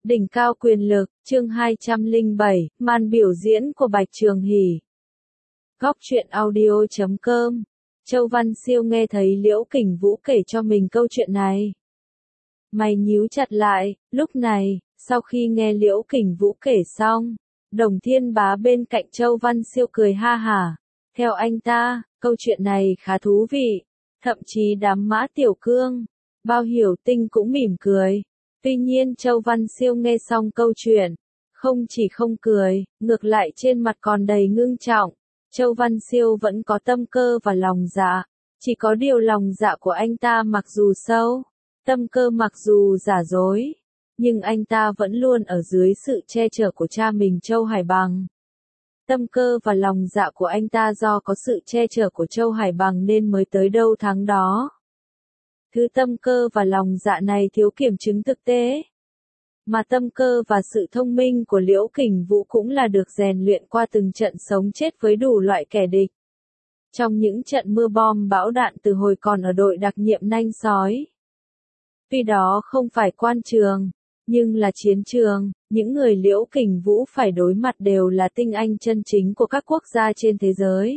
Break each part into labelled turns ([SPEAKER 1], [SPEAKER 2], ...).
[SPEAKER 1] Đỉnh cao quyền lực, chương 207, màn biểu diễn của Bạch Trường Hỷ. Góc truyện audio.com. Châu Văn Siêu nghe thấy Liễu Kình Vũ kể cho mình câu chuyện này. Mày nhíu chặt lại, lúc này, sau khi nghe Liễu Kình Vũ kể xong, Đồng Thiên Bá bên cạnh Châu Văn Siêu cười ha hả. Theo anh ta, câu chuyện này khá thú vị, thậm chí đám Mã Tiểu Cương, Bao Hiểu Tinh cũng mỉm cười. Tuy nhiên Châu Văn Siêu nghe xong câu chuyện, không chỉ không cười, ngược lại trên mặt còn đầy ngưng trọng. Châu Văn Siêu vẫn có tâm cơ và lòng dạ, chỉ có điều lòng dạ của anh ta mặc dù sâu, tâm cơ mặc dù giả dối, nhưng anh ta vẫn luôn ở dưới sự che chở của cha mình Châu Hải Bằng. Tâm cơ và lòng dạ của anh ta do có sự che chở của Châu Hải Bằng nên mới tới đâu thắng đó. Thứ tâm cơ và lòng dạ này thiếu kiểm chứng thực tế. Mà tâm cơ và sự thông minh của Liễu Kình Vũ cũng là được rèn luyện qua từng trận sống chết với đủ loại kẻ địch. Trong những trận mưa bom bão đạn từ hồi còn ở đội đặc nhiệm nanh sói. Tuy đó không phải quan trường, nhưng là chiến trường, những người Liễu Kình Vũ phải đối mặt đều là tinh anh chân chính của các quốc gia trên thế giới.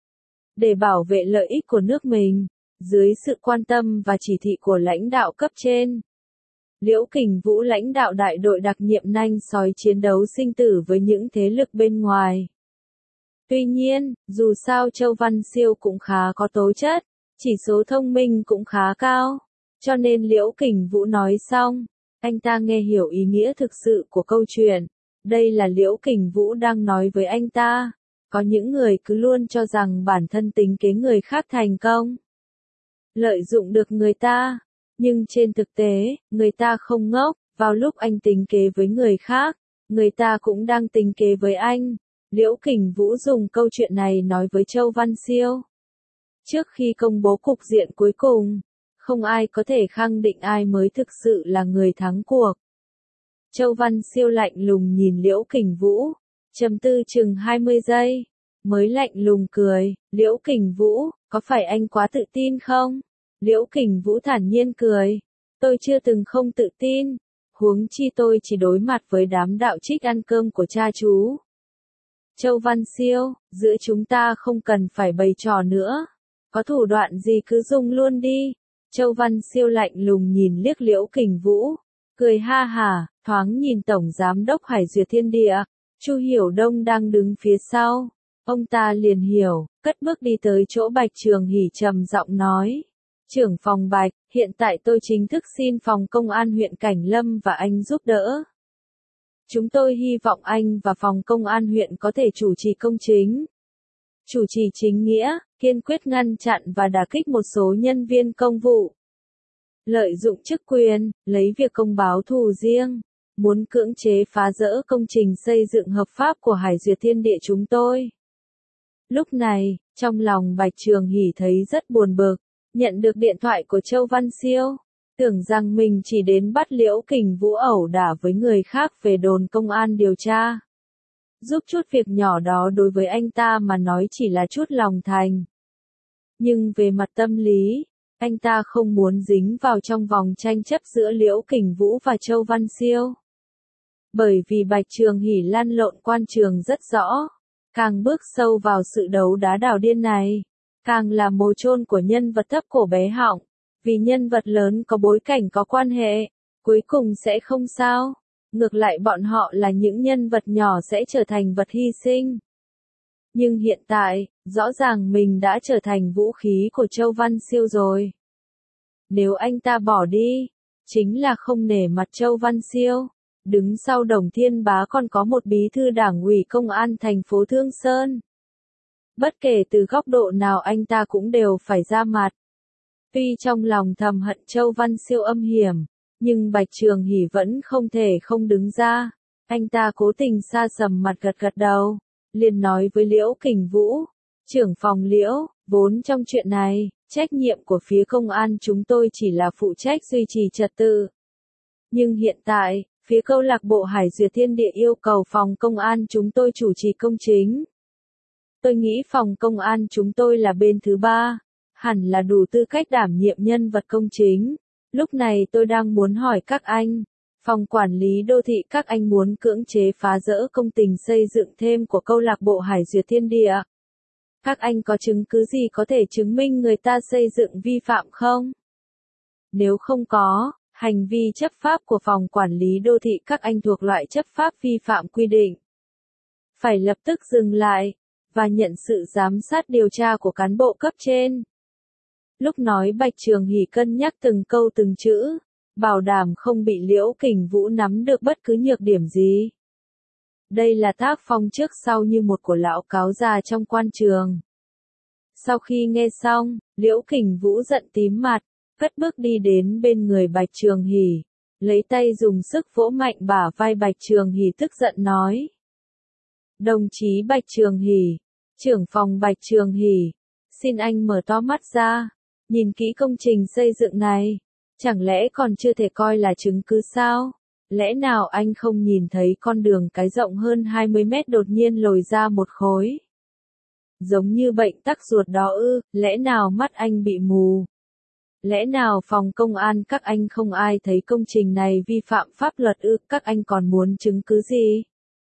[SPEAKER 1] Để bảo vệ lợi ích của nước mình, dưới sự quan tâm và chỉ thị của lãnh đạo cấp trên, Liễu Kình Vũ lãnh đạo đại đội đặc nhiệm nanh sói chiến đấu sinh tử với những thế lực bên ngoài. Tuy nhiên, dù sao Châu Văn Siêu cũng khá có tố chất, chỉ số thông minh cũng khá cao, cho nên Liễu Kình Vũ nói xong, anh ta nghe hiểu ý nghĩa thực sự của câu chuyện. Đây là Liễu Kình Vũ đang nói với anh ta. Có những người cứ luôn cho rằng bản thân tính kế người khác thành công, lợi dụng được người ta. Nhưng trên thực tế, người ta không ngốc, vào lúc anh tính kế với người khác, người ta cũng đang tính kế với anh. Liễu Kình Vũ dùng câu chuyện này nói với Châu Văn Siêu. Trước khi công bố cục diện cuối cùng, không ai có thể khẳng định ai mới thực sự là người thắng cuộc. Châu Văn Siêu lạnh lùng nhìn Liễu Kình Vũ, trầm tư chừng 20 giây, mới lạnh lùng cười. Liễu Kình Vũ, có phải anh quá tự tin không? Liễu Kình Vũ thản nhiên cười. Tôi chưa từng không tự tin, huống chi tôi chỉ đối mặt với đám đạo trích ăn cơm của cha chú. Châu Văn Siêu, giữa chúng ta không cần phải bày trò nữa. Có thủ đoạn gì cứ dùng luôn đi. Châu Văn Siêu lạnh lùng nhìn liếc Liễu Kình Vũ, cười ha hả, thoáng nhìn Tổng Giám đốc Hải Duyệt Thiên Địa, Chu Hiểu Đông đang đứng phía sau. Ông ta liền hiểu, cất bước đi tới chỗ Bạch Trường Hỷ trầm giọng nói. Trưởng phòng Bạch, hiện tại tôi chính thức xin phòng công an huyện Cảnh Lâm và anh giúp đỡ. Chúng tôi hy vọng anh và phòng công an huyện có thể chủ trì công chính. Chủ trì chính nghĩa, kiên quyết ngăn chặn và đả kích một số nhân viên công vụ. Lợi dụng chức quyền, lấy việc công báo thù riêng, muốn cưỡng chế phá rỡ công trình xây dựng hợp pháp của Hải Duyệt Thiên Địa chúng tôi. Lúc này, trong lòng Bạch Trường Hỷ thấy rất buồn bực. Nhận được điện thoại của Châu Văn Siêu, tưởng rằng mình chỉ đến bắt Liễu Kình Vũ ẩu đả với người khác về đồn công an điều tra. Giúp chút việc nhỏ đó đối với anh ta mà nói chỉ là chút lòng thành. Nhưng về mặt tâm lý, anh ta không muốn dính vào trong vòng tranh chấp giữa Liễu Kình Vũ và Châu Văn Siêu. Bởi vì Bạch Trường Hỷ lăn lộn quan trường rất rõ, càng bước sâu vào sự đấu đá đảo điên này, càng là mồ chôn của nhân vật thấp cổ bé họng, vì nhân vật lớn có bối cảnh có quan hệ, cuối cùng sẽ không sao, ngược lại bọn họ là những nhân vật nhỏ sẽ trở thành vật hy sinh. Nhưng hiện tại, rõ ràng mình đã trở thành vũ khí của Châu Văn Siêu rồi. Nếu anh ta bỏ đi, chính là không nể mặt Châu Văn Siêu. Đứng sau Đồng Thiên Bá còn có một bí thư đảng ủy công an thành phố Thương Sơn. Bất kể từ góc độ nào anh ta cũng đều phải ra mặt. Tuy trong lòng thầm hận Châu Văn Siêu âm hiểm, nhưng Bạch Trường Hỷ vẫn không thể không đứng ra. Anh ta cố tình xa sầm mặt gật gật đầu, liền nói với Liễu Kình Vũ, trưởng phòng Liễu, vốn trong chuyện này, trách nhiệm của phía công an chúng tôi chỉ là phụ trách duy trì trật tự. Nhưng hiện tại, phía câu lạc bộ Hải Duyệt Thiên Địa yêu cầu phòng công an chúng tôi chủ trì công chính. Tôi nghĩ phòng công an chúng tôi là bên thứ ba, hẳn là đủ tư cách đảm nhiệm nhân vật công chính. Lúc này tôi đang muốn hỏi các anh, Phòng quản lý đô thị các anh muốn cưỡng chế phá rỡ công trình xây dựng thêm của câu lạc bộ Hải Duyệt Thiên Địa. Các anh có chứng cứ gì có thể chứng minh người ta xây dựng vi phạm không? Nếu không có, hành vi chấp pháp của phòng quản lý đô thị các anh thuộc loại chấp pháp vi phạm quy định. Phải lập tức dừng lại, và nhận sự giám sát điều tra của cán bộ cấp trên. Lúc nói Bạch Trường Hỷ cân nhắc từng câu từng chữ, bảo đảm không bị Liễu Kình Vũ nắm được bất cứ nhược điểm gì. Đây là tác phong trước sau như một của lão cáo già trong quan trường. Sau khi nghe xong, Liễu Kình Vũ giận tím mặt, cất bước đi đến bên người Bạch Trường Hỷ, lấy tay dùng sức vỗ mạnh bả vai Bạch Trường Hỷ tức giận nói. Đồng chí Bạch Trường Hỷ, trưởng phòng Bạch Trường Hỷ, xin anh mở to mắt ra, nhìn kỹ công trình xây dựng này, chẳng lẽ còn chưa thể coi là chứng cứ sao? Lẽ nào anh không nhìn thấy con đường cái rộng hơn 20 mét đột nhiên lồi ra một khối? Giống như bệnh tắc ruột đó ư, lẽ nào mắt anh bị mù? Lẽ nào phòng công an các anh không ai thấy công trình này vi phạm pháp luật ư, các anh còn muốn chứng cứ gì?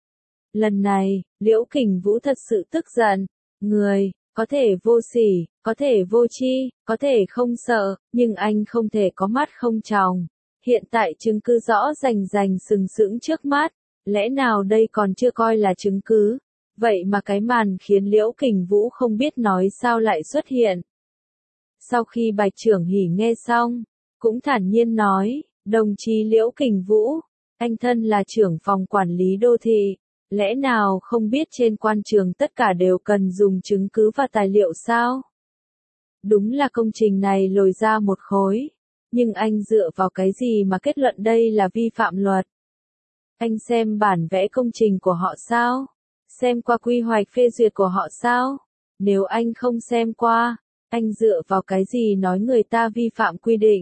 [SPEAKER 1] Lần này, Liễu Kình Vũ thật sự tức giận, người, có thể vô sỉ, có thể vô tri, có thể không sợ, nhưng anh không thể có mắt không tròng. Hiện tại chứng cứ rõ rành rành sừng sững trước mắt, lẽ nào đây còn chưa coi là chứng cứ? Vậy mà cái màn khiến Liễu Kình Vũ không biết nói sao lại xuất hiện. Sau khi Bạch Trường Hỷ nghe xong, cũng thản nhiên nói, đồng chí Liễu Kình Vũ, anh thân là trưởng phòng quản lý đô thị, lẽ nào không biết trên quan trường tất cả đều cần dùng chứng cứ và tài liệu sao? Đúng là công trình này lồi ra một khối, nhưng anh dựa vào cái gì mà kết luận đây là vi phạm luật? Anh xem bản vẽ công trình của họ sao? Xem qua quy hoạch phê duyệt của họ sao? Nếu anh không xem qua, anh dựa vào cái gì nói người ta vi phạm quy định?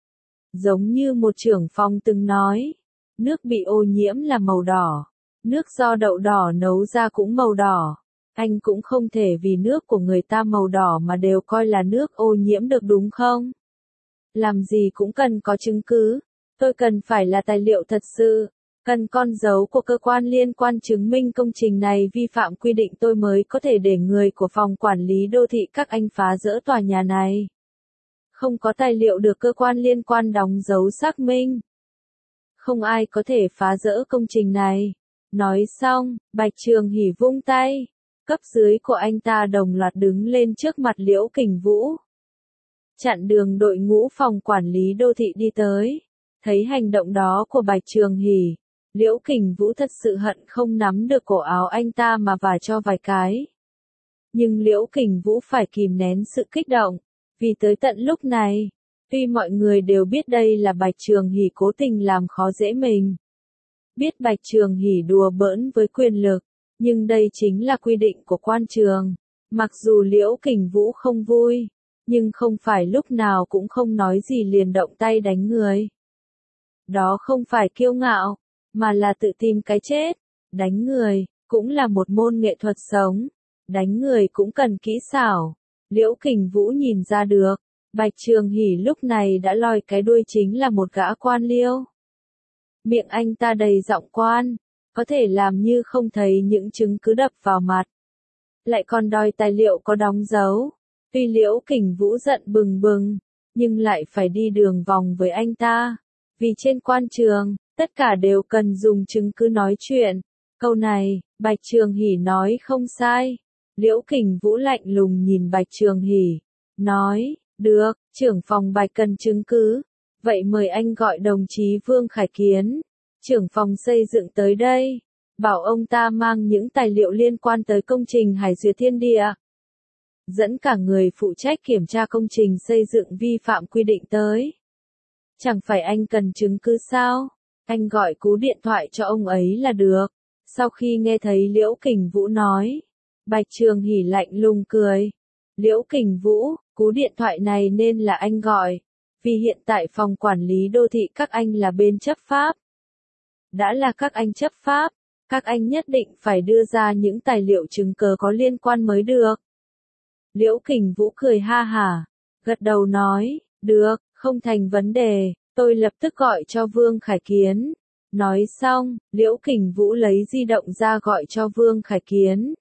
[SPEAKER 1] Giống như một trưởng phòng từng nói, nước bị ô nhiễm là màu đỏ, nước do đậu đỏ nấu ra cũng màu đỏ. Anh cũng không thể vì nước của người ta màu đỏ mà đều coi là nước ô nhiễm được đúng không? Làm gì cũng cần có chứng cứ, tôi cần phải là tài liệu thật sự, cần con dấu của cơ quan liên quan chứng minh công trình này vi phạm quy định tôi mới có thể để người của phòng quản lý đô thị các anh phá dỡ tòa nhà này. Không có tài liệu được cơ quan liên quan đóng dấu xác minh, không ai có thể phá dỡ công trình này. Nói xong, Bạch Trường Hỷ vung tay, cấp dưới của anh ta đồng loạt đứng lên trước mặt Liễu Kình Vũ. Chặn đường đội ngũ phòng quản lý đô thị đi tới. Thấy hành động đó của Bạch Trường Hỷ, Liễu Kình Vũ thật sự hận không nắm được cổ áo anh ta mà vả cho vài cái. Nhưng Liễu Kình Vũ phải kìm nén sự kích động, vì tới tận lúc này, tuy mọi người đều biết đây là Bạch Trường Hỷ cố tình làm khó dễ mình. Biết Bạch Trường Hỷ đùa bỡn với quyền lực, nhưng đây chính là quy định của quan trường. Mặc dù Liễu Kình Vũ không vui, nhưng không phải lúc nào cũng không nói gì liền động tay đánh người. Đó không phải kiêu ngạo, mà là tự tìm cái chết. Đánh người, cũng là một môn nghệ thuật sống. Đánh người cũng cần kỹ xảo. Liễu Kình Vũ nhìn ra được, Bạch Trường Hỷ lúc này đã lòi cái đuôi chính là một gã quan liêu. Miệng anh ta đầy giọng quan, có thể làm như không thấy những chứng cứ đập vào mặt. Lại còn đòi tài liệu có đóng dấu. Tuy Liễu Kình Vũ giận bừng bừng, nhưng lại phải đi đường vòng với anh ta. Vì trên quan trường, tất cả đều cần dùng chứng cứ nói chuyện. Câu này, Bạch Trường Hỷ nói không sai. Liễu Kình Vũ lạnh lùng nhìn Bạch Trường Hỷ, nói, được, trưởng phòng Bạch cần chứng cứ. Vậy mời anh gọi đồng chí Vương Khải Kiến, trưởng phòng xây dựng tới đây. Bảo ông ta mang những tài liệu liên quan tới công trình Hải Duyệt Thiên Địa. Dẫn cả người phụ trách kiểm tra công trình xây dựng vi phạm quy định tới. Chẳng phải anh cần chứng cứ sao? Anh gọi cú điện thoại cho ông ấy là được. Sau khi nghe thấy Liễu Kình Vũ nói, Bạch Trường Hỷ lạnh lùng cười. Liễu Kình Vũ, cú điện thoại này nên là anh gọi. Vì hiện tại phòng quản lý đô thị các anh là bên chấp pháp. Đã là các anh chấp pháp, các anh nhất định phải đưa ra những tài liệu chứng cứ có liên quan mới được. Liễu Kình Vũ cười ha hả, gật đầu nói, được, không thành vấn đề, Tôi lập tức gọi cho Vương Khải Kiến. Nói xong, Liễu Kình Vũ lấy di động ra gọi cho Vương Khải Kiến.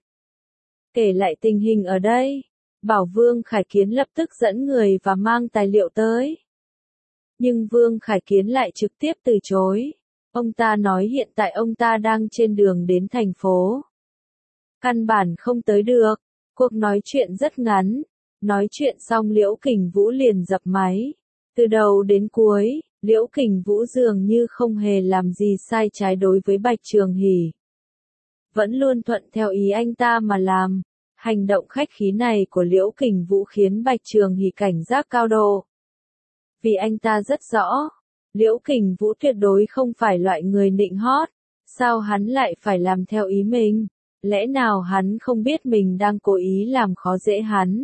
[SPEAKER 1] Kể lại tình hình ở đây, bảo Vương Khải Kiến lập tức dẫn người và mang tài liệu tới. Nhưng Vương Khải Kiến lại trực tiếp từ chối. Ông ta nói hiện tại ông ta đang trên đường đến thành phố. Căn bản không tới được. Cuộc nói chuyện rất ngắn. Nói chuyện xong Liễu Kình Vũ liền dập máy. Từ đầu đến cuối, Liễu Kình Vũ dường như không hề làm gì sai trái đối với Bạch Trường Hỷ. Vẫn luôn thuận theo ý anh ta mà làm. Hành động khách khí này của Liễu Kình Vũ khiến Bạch Trường Hỷ cảnh giác cao độ. Vì anh ta rất rõ, Liễu Kình Vũ tuyệt đối không phải loại người nịnh hót. Sao hắn lại phải làm theo ý mình? Lẽ nào hắn không biết mình đang cố ý làm khó dễ hắn?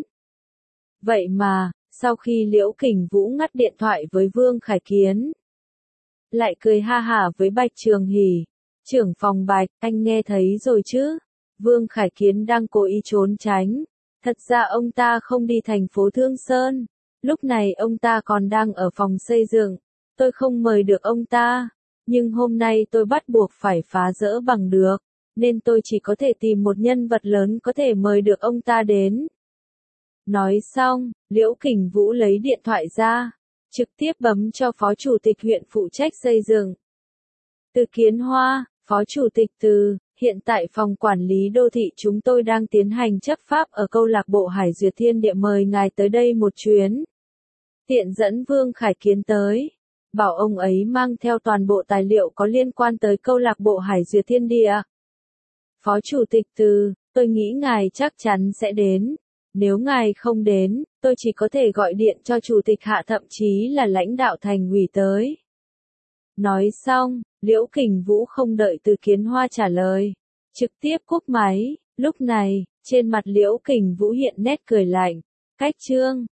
[SPEAKER 1] Vậy mà, sau khi Liễu Kình Vũ ngắt điện thoại với Vương Khải Kiến, lại cười ha hả với Bạch Trường Hỷ. Trưởng phòng Bạch, anh nghe thấy rồi chứ? Vương Khải Kiến đang cố ý trốn tránh. Thật ra ông ta không đi thành phố Thương Sơn. Lúc này ông ta còn đang ở phòng xây dựng. Tôi không mời được ông ta. Nhưng hôm nay tôi bắt buộc phải phá dỡ bằng được. Nên tôi chỉ có thể tìm một nhân vật lớn có thể mời được ông ta đến. Nói xong, Liễu Kình Vũ lấy điện thoại ra. Trực tiếp bấm cho Phó Chủ tịch huyện phụ trách xây dựng. Từ Kiến Hoa, Phó Chủ tịch Từ, hiện tại phòng quản lý đô thị chúng tôi đang tiến hành chấp pháp ở câu lạc bộ Hải Duyệt Thiên Địa, mời ngài tới đây một chuyến. Tiện dẫn Vương Khải Kiến tới, bảo ông ấy mang theo toàn bộ tài liệu có liên quan tới câu lạc bộ Hải Duyệt Thiên Địa. Phó Chủ tịch Từ, tôi nghĩ ngài chắc chắn sẽ đến. Nếu ngài không đến, tôi chỉ có thể gọi điện cho Chủ tịch Hạ, thậm chí là lãnh đạo thành ủy tới. Nói xong, Liễu Kình Vũ không đợi Từ Kiến Hoa trả lời, trực tiếp cúp máy. Lúc này, trên mặt Liễu Kình Vũ hiện nét cười lạnh. Cách chương